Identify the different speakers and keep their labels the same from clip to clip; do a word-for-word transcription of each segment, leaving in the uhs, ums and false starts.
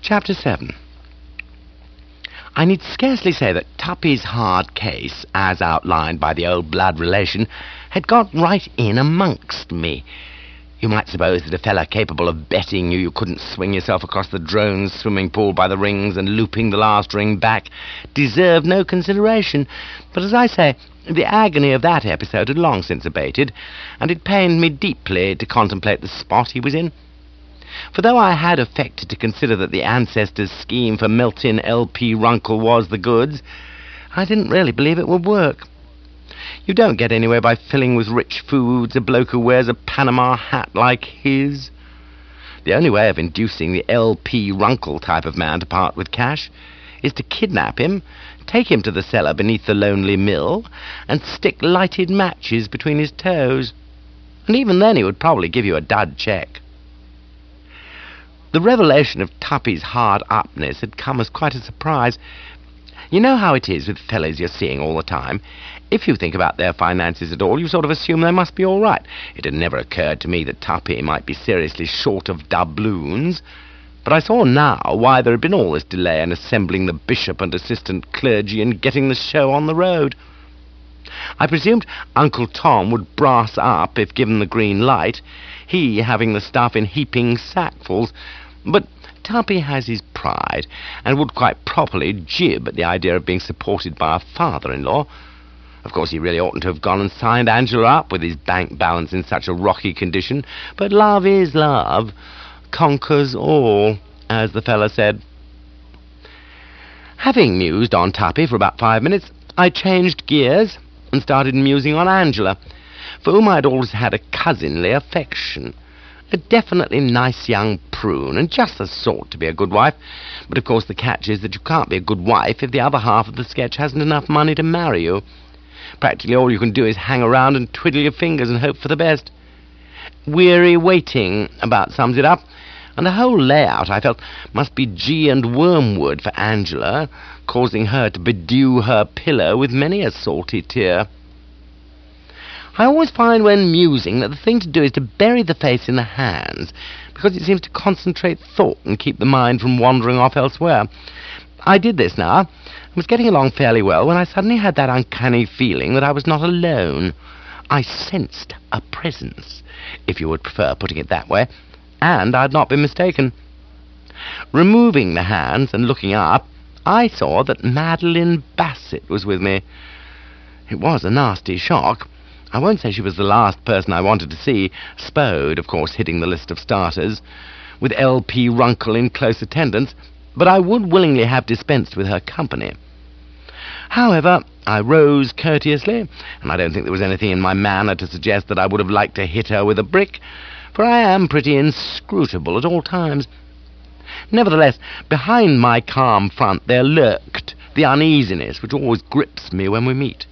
Speaker 1: Chapter seven. I need scarcely say that Tuppy's hard case, as outlined by the old blood relation, had got right in amongst me. You might suppose that a fella capable of betting you you couldn't swing yourself across the drone's swimming pool by the rings and looping the last ring back deserved no consideration. But as I say, the agony of that episode had long since abated, and it pained me deeply to contemplate the spot he was in. For though I had affected to consider that the ancestors' scheme for Melton L P Runkle was the goods, I didn't really believe it would work. You don't get anywhere by filling with rich foods a bloke who wears a Panama hat like his. The only way of inducing the L P Runkle type of man to part with cash is to kidnap him, take him to the cellar beneath the lonely mill, and stick lighted matches between his toes. And even then he would probably give you a dud cheque. The revelation of Tuppy's hard-upness had come as quite a surprise. You know how it is with fellows you're seeing all the time. If you think about their finances at all, you sort of assume they must be all right. It had never occurred to me that Tuppy might be seriously short of doubloons, but I saw now why there had been all this delay in assembling the bishop and assistant clergy and getting the show on the road. I presumed Uncle Tom would brass up if given the green light, he having the stuff in heaping sackfuls, but Tuppy has his pride, and would quite properly jib at the idea of being supported by a father-in-law. Of course, he really oughtn't to have gone and signed Angela up with his bank balance in such a rocky condition, but love is love, conquers all, as the fella said. Having mused on Tuppy for about five minutes, I changed gears and started musing on Angela, for whom I had always had a cousinly affection. A definitely nice young prune, and just the sort to be a good wife. But of course the catch is that you can't be a good wife if the other half of the sketch hasn't enough money to marry you. Practically all you can do is hang around and twiddle your fingers and hope for the best. Weary waiting about sums it up, and the whole layout, I felt, must be G and wormwood for Angela, causing her to bedew her pillow with many a salty tear. I always find when musing that the thing to do is to bury the face in the hands, because it seems to concentrate thought and keep the mind from wandering off elsewhere. I did this now, and was getting along fairly well, when I suddenly had that uncanny feeling that I was not alone. I sensed a presence, if you would prefer putting it that way, and I had not been mistaken. Removing the hands and looking up, I saw that Madeline Bassett was with me. It was a nasty shock. I won't say she was the last person I wanted to see, Spode, of course, hitting the list of starters, with L P Runkle in close attendance, but I would willingly have dispensed with her company. However, I rose courteously, and I don't think there was anything in my manner to suggest that I would have liked to hit her with a brick, for I am pretty inscrutable at all times. Nevertheless, behind my calm front there lurked the uneasiness which always grips me when we meet.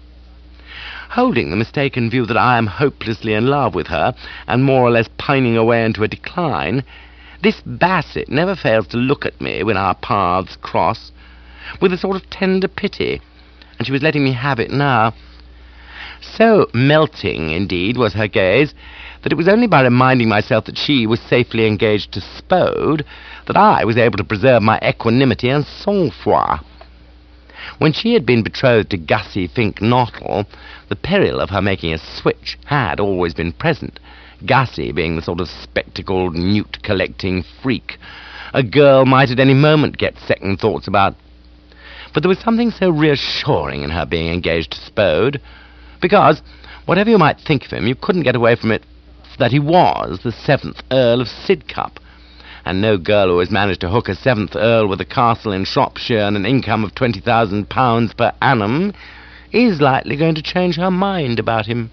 Speaker 1: Holding the mistaken view that I am hopelessly in love with her, and more or less pining away into a decline, this Bassett never fails to look at me when our paths cross, with a sort of tender pity, and she was letting me have it now. So melting, indeed, was her gaze, that it was only by reminding myself that she was safely engaged to Spode that I was able to preserve my equanimity and sang-froid. When she had been betrothed to Gussie Fink Nottle, the peril of her making a switch had always been present, Gussie being the sort of spectacled, newt-collecting freak a girl might at any moment get second thoughts about. But there was something so reassuring in her being engaged to Spode, because, whatever you might think of him, you couldn't get away from it that he was the seventh Earl of Sidcup, and no girl who has managed to hook a seventh Earl with a castle in Shropshire and an income of twenty thousand pounds per annum is likely going to change her mind about him.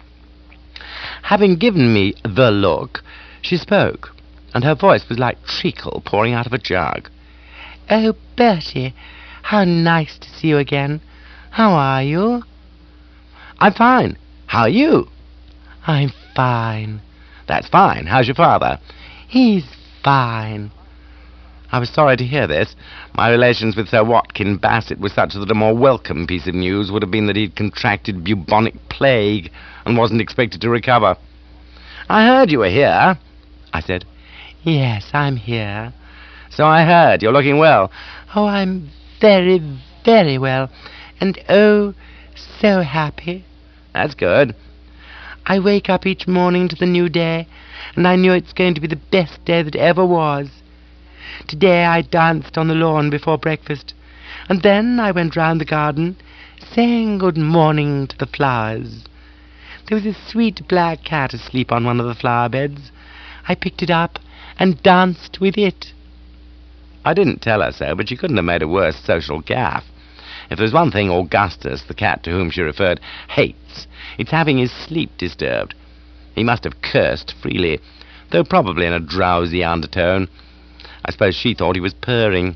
Speaker 1: Having given me the look, she spoke, and her voice was like treacle pouring out of a jug. "Oh, Bertie, how nice to see you again. How are you?" "I'm fine. How are you?" "I'm fine." "That's fine. How's your father?" "He's fine." I was sorry to hear this. My relations with Sir Watkin Bassett were such that a more welcome piece of news would have been that he'd contracted bubonic plague and wasn't expected to recover. "I heard you were here," I said. "Yes, I'm here. So I heard. You're looking well.
Speaker 2: Oh, I'm very, very well. And oh, so happy.
Speaker 1: That's good.
Speaker 2: I wake up each morning to the new day, and I knew it's going to be the best day that ever was. Today I danced on the lawn before breakfast, and then I went round the garden, saying good morning to the flowers. There was a sweet black cat asleep on one of the flower beds. I picked it up and danced with it.
Speaker 1: I didn't tell her so, but she couldn't have made a worse social gaffe. If there's one thing Augustus, the cat to whom she referred, hates, it's having his sleep disturbed. He must have cursed freely, though probably in a drowsy undertone. I suppose she thought he was purring.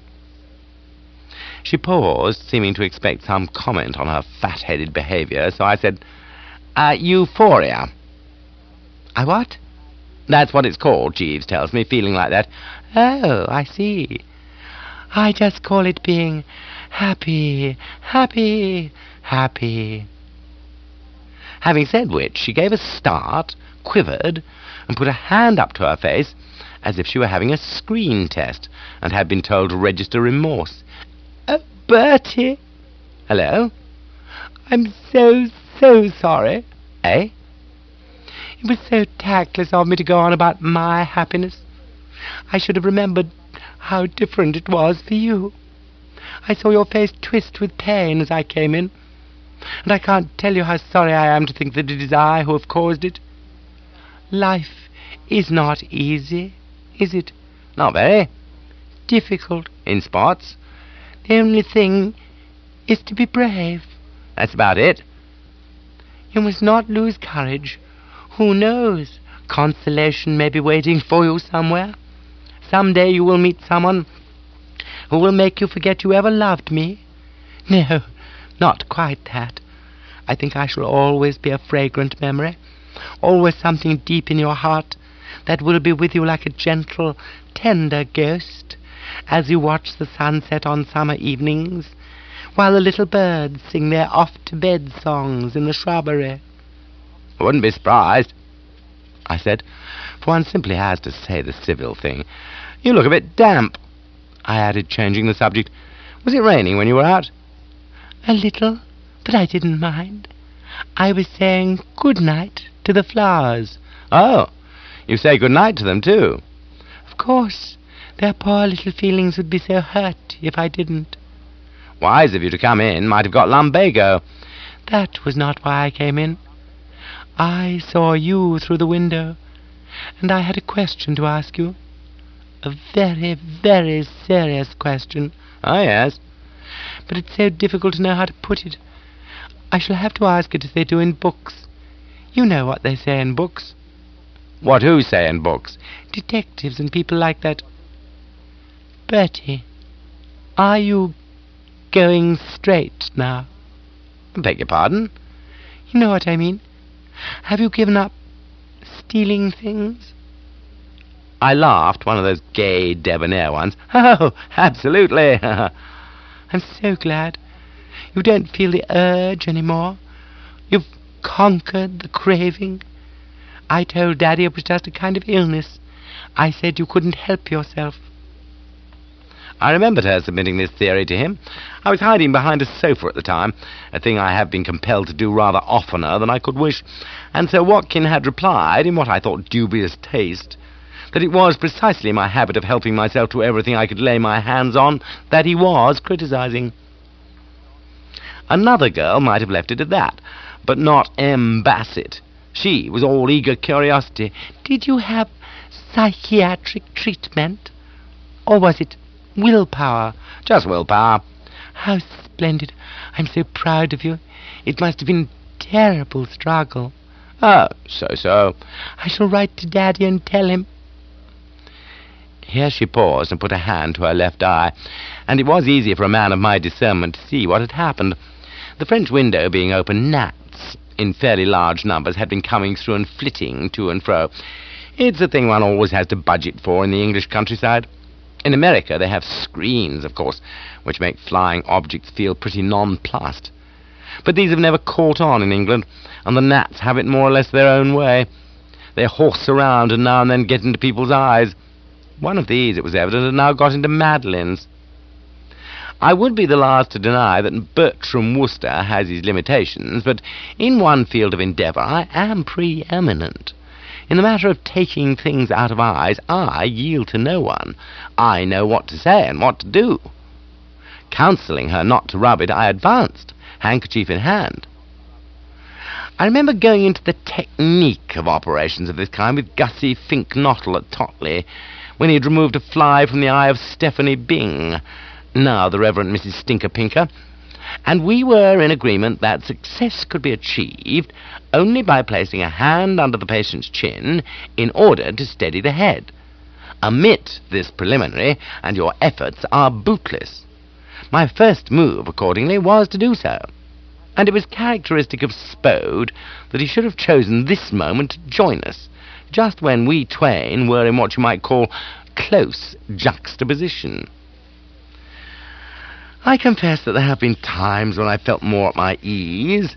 Speaker 1: She paused, seeming to expect some comment on her fat-headed behaviour, so I said, uh, euphoria.
Speaker 2: I what?
Speaker 1: That's what it's called, Jeeves tells me, feeling like that.
Speaker 2: Oh, I see. I just call it being happy, happy, happy.
Speaker 1: Having said which, she gave a start, quivered, and put a hand up to her face, as if she were having a screen test, and had been told to register remorse.
Speaker 2: Oh, Bertie!
Speaker 1: Hello?
Speaker 2: I'm so, so sorry.
Speaker 1: Eh?
Speaker 2: It was so tactless of me to go on about my happiness. I should have remembered how different it was for you. I saw your face twist with pain as I came in, and I can't tell you how sorry I am to think that it is I who have caused it. Life is not easy, is it?
Speaker 1: Not very.
Speaker 2: Difficult.
Speaker 1: In spots.
Speaker 2: The only thing is to be brave.
Speaker 1: That's about it.
Speaker 2: You must not lose courage. Who knows? Consolation may be waiting for you somewhere. Some day you will meet someone who will make you forget you ever loved me. No, not quite that. I think I shall always be a fragrant memory, always something deep in your heart that will be with you like a gentle, tender ghost as you watch the sunset on summer evenings, while the little birds sing their off-to-bed songs in the shrubbery.
Speaker 1: I wouldn't be surprised, I said, for one simply has to say the civil thing. You look a bit damp, I added, changing the subject. Was it raining when you were out?
Speaker 2: A little, but I didn't mind. I was saying good night to the flowers.
Speaker 1: Oh, you say good night to them, too?
Speaker 2: Of course. Their poor little feelings would be so hurt if I didn't.
Speaker 1: Wise of you to come in. Might have got lumbago.
Speaker 2: That was not why I came in. I saw you through the window, and I had a question to ask you. A very, very serious question.
Speaker 1: Oh, yes.
Speaker 2: But it's so difficult to know how to put it. I shall have to ask it as they do in books. You know what they say in books.
Speaker 1: What who say in books?
Speaker 2: Detectives and people like that. Bertie, are you going straight now?
Speaker 1: I beg your pardon?
Speaker 2: You know what I mean. Have you given up stealing things?
Speaker 1: I laughed, one of those gay, debonair ones. Oh, absolutely.
Speaker 2: I'm so glad. You don't feel the urge anymore. You've conquered the craving. I told Daddy it was just a kind of illness. I said you couldn't help yourself.
Speaker 1: I remembered her submitting this theory to him. I was hiding behind a sofa at the time, a thing I have been compelled to do rather oftener than I could wish, and Sir Watkin had replied, in what I thought dubious taste, that it was precisely my habit of helping myself to everything I could lay my hands on that he was criticising. Another girl might have left it at that, but not M. Bassett. She was all eager curiosity.
Speaker 2: Did you have psychiatric treatment? Or was it willpower?
Speaker 1: Just willpower.
Speaker 2: How splendid. I'm so proud of you. It must have been a terrible struggle.
Speaker 1: Oh, so-so.
Speaker 2: I shall write to Daddy and tell him.
Speaker 1: Here she paused and put a hand to her left eye, and it was easy for a man of my discernment to see what had happened. The French window being open, gnats in fairly large numbers had been coming through and flitting to and fro. It's a thing one always has to budget for in the English countryside. In America they have screens, of course, which make flying objects feel pretty nonplussed. But these have never caught on in England, and the gnats have it more or less their own way. They horse around and now and then get into people's eyes. One of these, it was evident, had now got into Madeline's. I would be the last to deny that Bertram Wooster has his limitations, but in one field of endeavour I am preeminent. In the matter of taking things out of eyes, I yield to no one. I know what to say and what to do. Counselling her not to rub it, I advanced, handkerchief in hand. I remember going into the technique of operations of this kind with Gussie Fink Nottle at Totley, when he had removed a fly from the eye of Stephanie Bing, now the Reverend Missus Stinker Pinker, and we were in agreement that success could be achieved only by placing a hand under the patient's chin in order to steady the head. Omit this preliminary, and your efforts are bootless. My first move, accordingly, was to do so, and it was characteristic of Spode that he should have chosen this moment to join us, just when we twain were in what you might call close juxtaposition. I confess that there have been times when I felt more at my ease.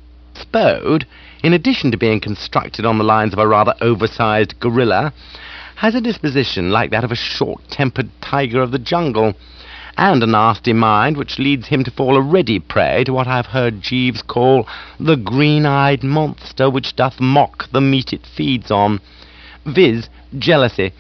Speaker 1: Spode, in addition to being constructed on the lines of a rather oversized gorilla, has a disposition like that of a short-tempered tiger of the jungle, and a nasty mind which leads him to fall a ready prey to what I have heard Jeeves call the green-eyed monster which doth mock the meat it feeds on, viz. Jealousy.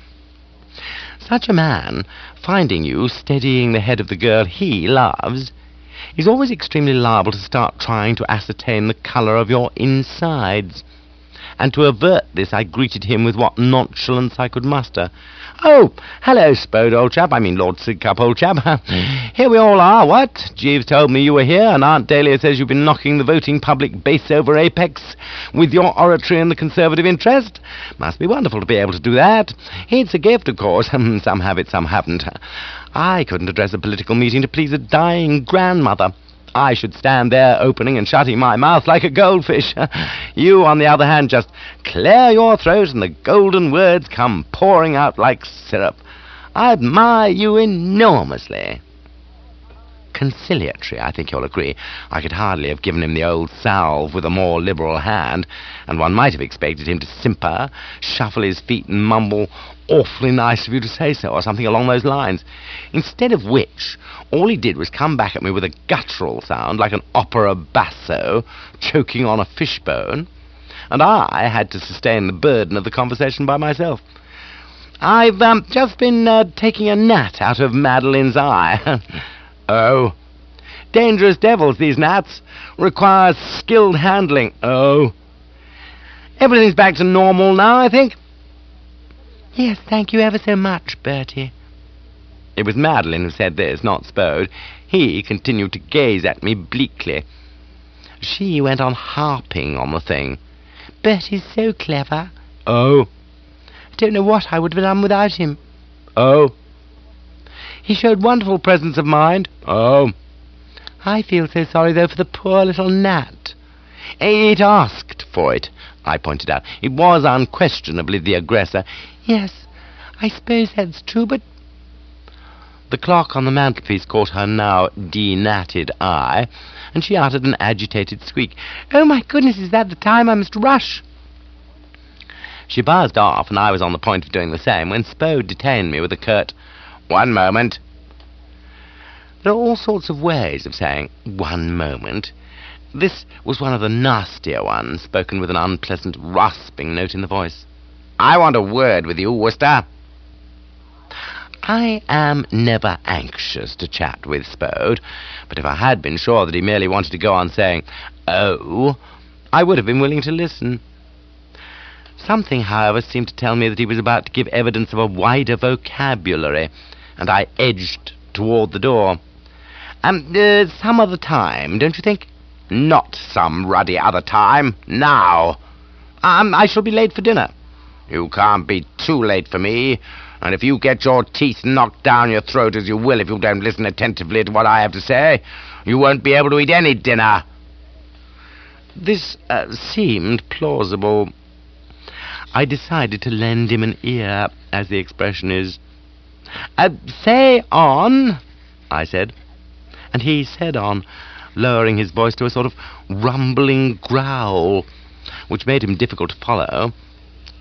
Speaker 1: Such a man, finding you steadying the head of the girl he loves, is always extremely liable to start trying to ascertain the colour of your insides. And to avert this, I greeted him with what nonchalance I could muster. "Oh, hello, Spode, old chap. I mean, Lord Sidcup, old chap. Here we all are, what? Jeeves told me you were here, and Aunt Dahlia says you've been knocking the voting public base over apex with your oratory in the Conservative interest. Must be wonderful to be able to do that. It's a gift, of course. Some have it, some haven't. I couldn't address a political meeting to please a dying grandmother. I should stand there opening and shutting my mouth like a goldfish. You, on the other hand, just clear your throat and the golden words come pouring out like syrup. I admire you enormously." Conciliatory, I think you'll agree. I could hardly have given him the old salve with a more liberal hand, and one might have expected him to simper, shuffle his feet and mumble, "Awfully nice of you to say so," or something along those lines. Instead of which, all he did was come back at me with a guttural sound like an opera basso choking on a fishbone, and I had to sustain the burden of the conversation by myself. "I've um, just been uh, taking a gnat out of Madeline's eye." "Oh." "Dangerous devils, these gnats. Requires skilled handling." "Oh." "Everything's back to normal now, I think?" "Yes, thank you ever so much, Bertie." It was Madeline who said this, not Spode. He continued to gaze at me bleakly. She went on harping on the thing. "Bertie's so clever." "Oh." "I don't know what I would have done without him." "Oh." "He showed wonderful presence of mind." "Oh." "I feel so sorry, though, for the poor little gnat." "It asked for it," I pointed out. "It was unquestionably the aggressor." "Yes, I suppose that's true, but—" The clock on the mantelpiece caught her now denatted eye, and she uttered an agitated squeak. "Oh, my goodness, is that the time? I must rush." She buzzed off, and I was on the point of doing the same, when Spode detained me with a curt, "One moment." There are all sorts of ways of saying, "one moment." This was one of the nastier ones, spoken with an unpleasant rasping note in the voice. "I want a word with you, Wooster." I am never anxious to chat with Spode, but if I had been sure that he merely wanted to go on saying, "Oh," I would have been willing to listen. Something, however, seemed to tell me that he was about to give evidence of a wider vocabulary, and I edged toward the door. Um, uh, some other time, don't you think?" "Not some ruddy other time. Now." Um, I shall be late for dinner." "You can't be too late for me, and if you get your teeth knocked down your throat, as you will if you don't listen attentively to what I have to say, you won't be able to eat any dinner." This uh, seemed plausible. I decided to lend him an ear, as the expression is. Uh, "say on," I said. And he said on, lowering his voice to a sort of rumbling growl, which made him difficult to follow.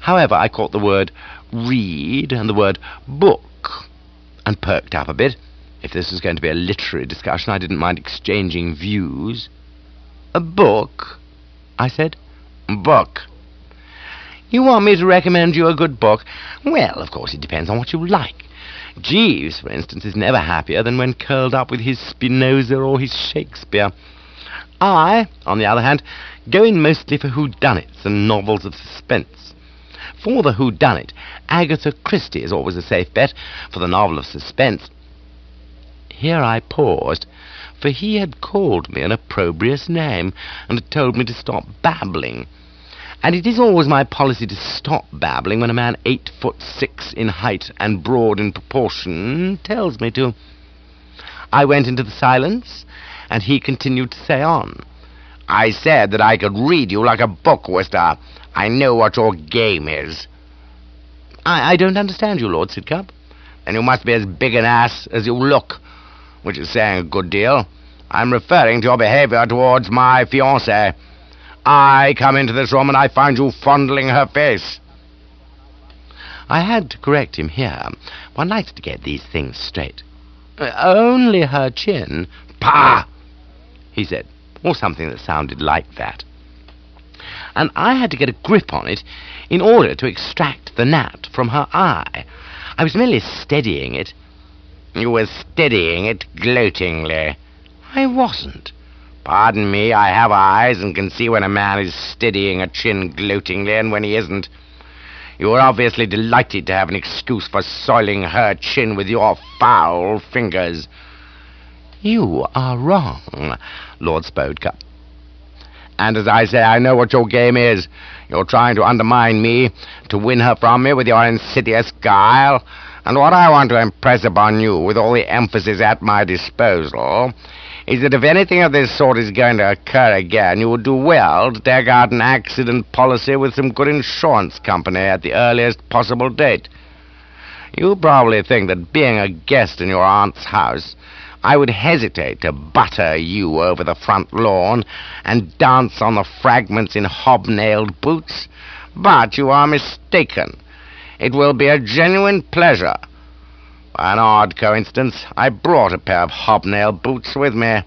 Speaker 1: However, I caught the word read and the word book, and perked up a bit. If this was going to be a literary discussion, I didn't mind exchanging views. "A book?" I said. "Book." "You want me to recommend you a good book?" "Well, of course, it depends on what you like. Jeeves, for instance, is never happier than when curled up with his Spinoza or his Shakespeare. I, on the other hand, go in mostly for whodunits and novels of suspense. For the whodunit, Agatha Christie is always a safe bet. For the novel of suspense—" Here I paused, for he had called me an opprobrious name, and had told me to stop babbling. And it is always my policy to stop babbling when a man eight foot six in height and broad in proportion tells me to. I went into the silence, and he continued to say on. "I said that I could read you like a book, Worcester. I know what your game is." I, I don't understand you, Lord Sidcup." "Then you must be as big an ass as you look, which is saying a good deal. I'm referring to your behaviour towards my fiancée. I come into this room and I find you fondling her face." I had to correct him here. One likes to get these things straight. "Uh, only her chin." "Pah!" he said, or something that sounded like that. And I had to get a grip on it in order to extract the gnat from her eye. I was merely steadying it. "You were steadying it gloatingly." "I wasn't." "Pardon me, I have eyes and can see when a man is steadying a chin gloatingly and when he isn't. You were obviously delighted to have an excuse for soiling her chin with your foul fingers." "You are wrong, Lord Spodecup." "And as I say, I know what your game is. You're trying to undermine me, to win her from me with your insidious guile. And what I want to impress upon you, with all the emphasis at my disposal, is that if anything of this sort is going to occur again, you would do well to take out an accident policy with some good insurance company at the earliest possible date. You probably think that being a guest in your aunt's house, I would hesitate to butter you over the front lawn and dance on the fragments in hobnailed boots, but you are mistaken. It will be a genuine pleasure. By an odd coincidence, I brought a pair of hobnail boots with me."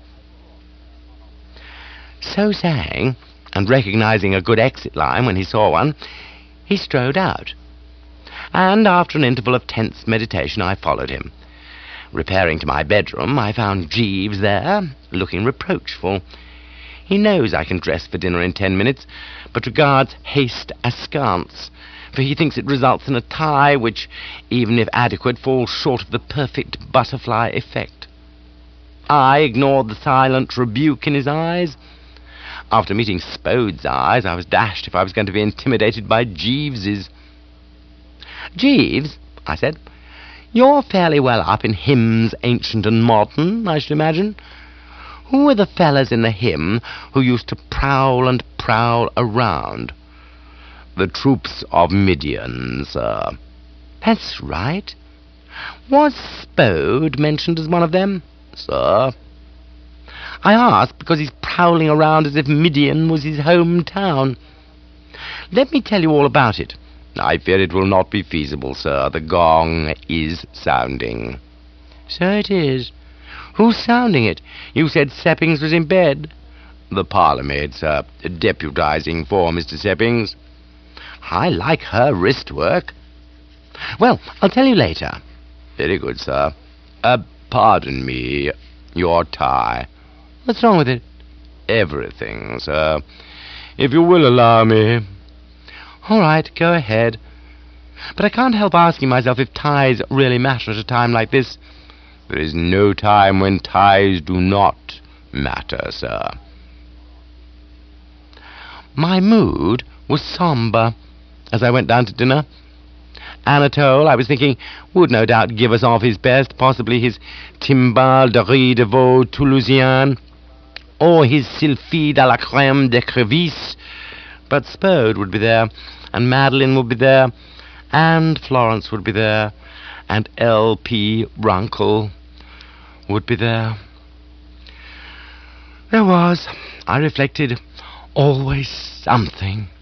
Speaker 1: So saying, and recognizing a good exit line when he saw one, he strode out. And after an interval of tense meditation, I followed him. Repairing to my bedroom, I found Jeeves there, looking reproachful. He knows I can dress for dinner in ten minutes, but regards haste askance, for he thinks it results in a tie which, even if adequate, falls short of the perfect butterfly effect. I ignored the silent rebuke in his eyes. After meeting Spode's eyes, I was dashed if I was going to be intimidated by Jeeves's. "Jeeves," I said, "you're fairly well up in hymns, ancient and modern, I should imagine. Who were the fellas in the hymn who used to prowl and prowl around?" "The troops of Midian, sir." "That's right. Was Spode mentioned as one of them?" "Sir." "I ask because he's prowling around as if Midian was his hometown. Let me tell you all about it." "I fear it will not be feasible, sir. The gong is sounding." "So it is. Who's sounding it? You said Seppings was in bed." "The parlour-maid, sir, deputizing for Mister Seppings." "I like her wrist work." "Well, I'll tell you later." "Very good, sir. Uh, pardon me, your tie." "What's wrong with it?" "Everything, sir. If you will allow me." "All right, go ahead. But I can't help asking myself if ties really matter at a time like this." "There is no time when ties do not matter, sir." My mood was sombre as I went down to dinner. Anatole, I was thinking, would no doubt give us off his best, possibly his timbale de riz de veau toulousien, or his sylphide à la crème d'écrevisse. But Spode would be there, and Madeline would be there, and Florence would be there, and L P Runkle would be there. There was, I reflected, always something.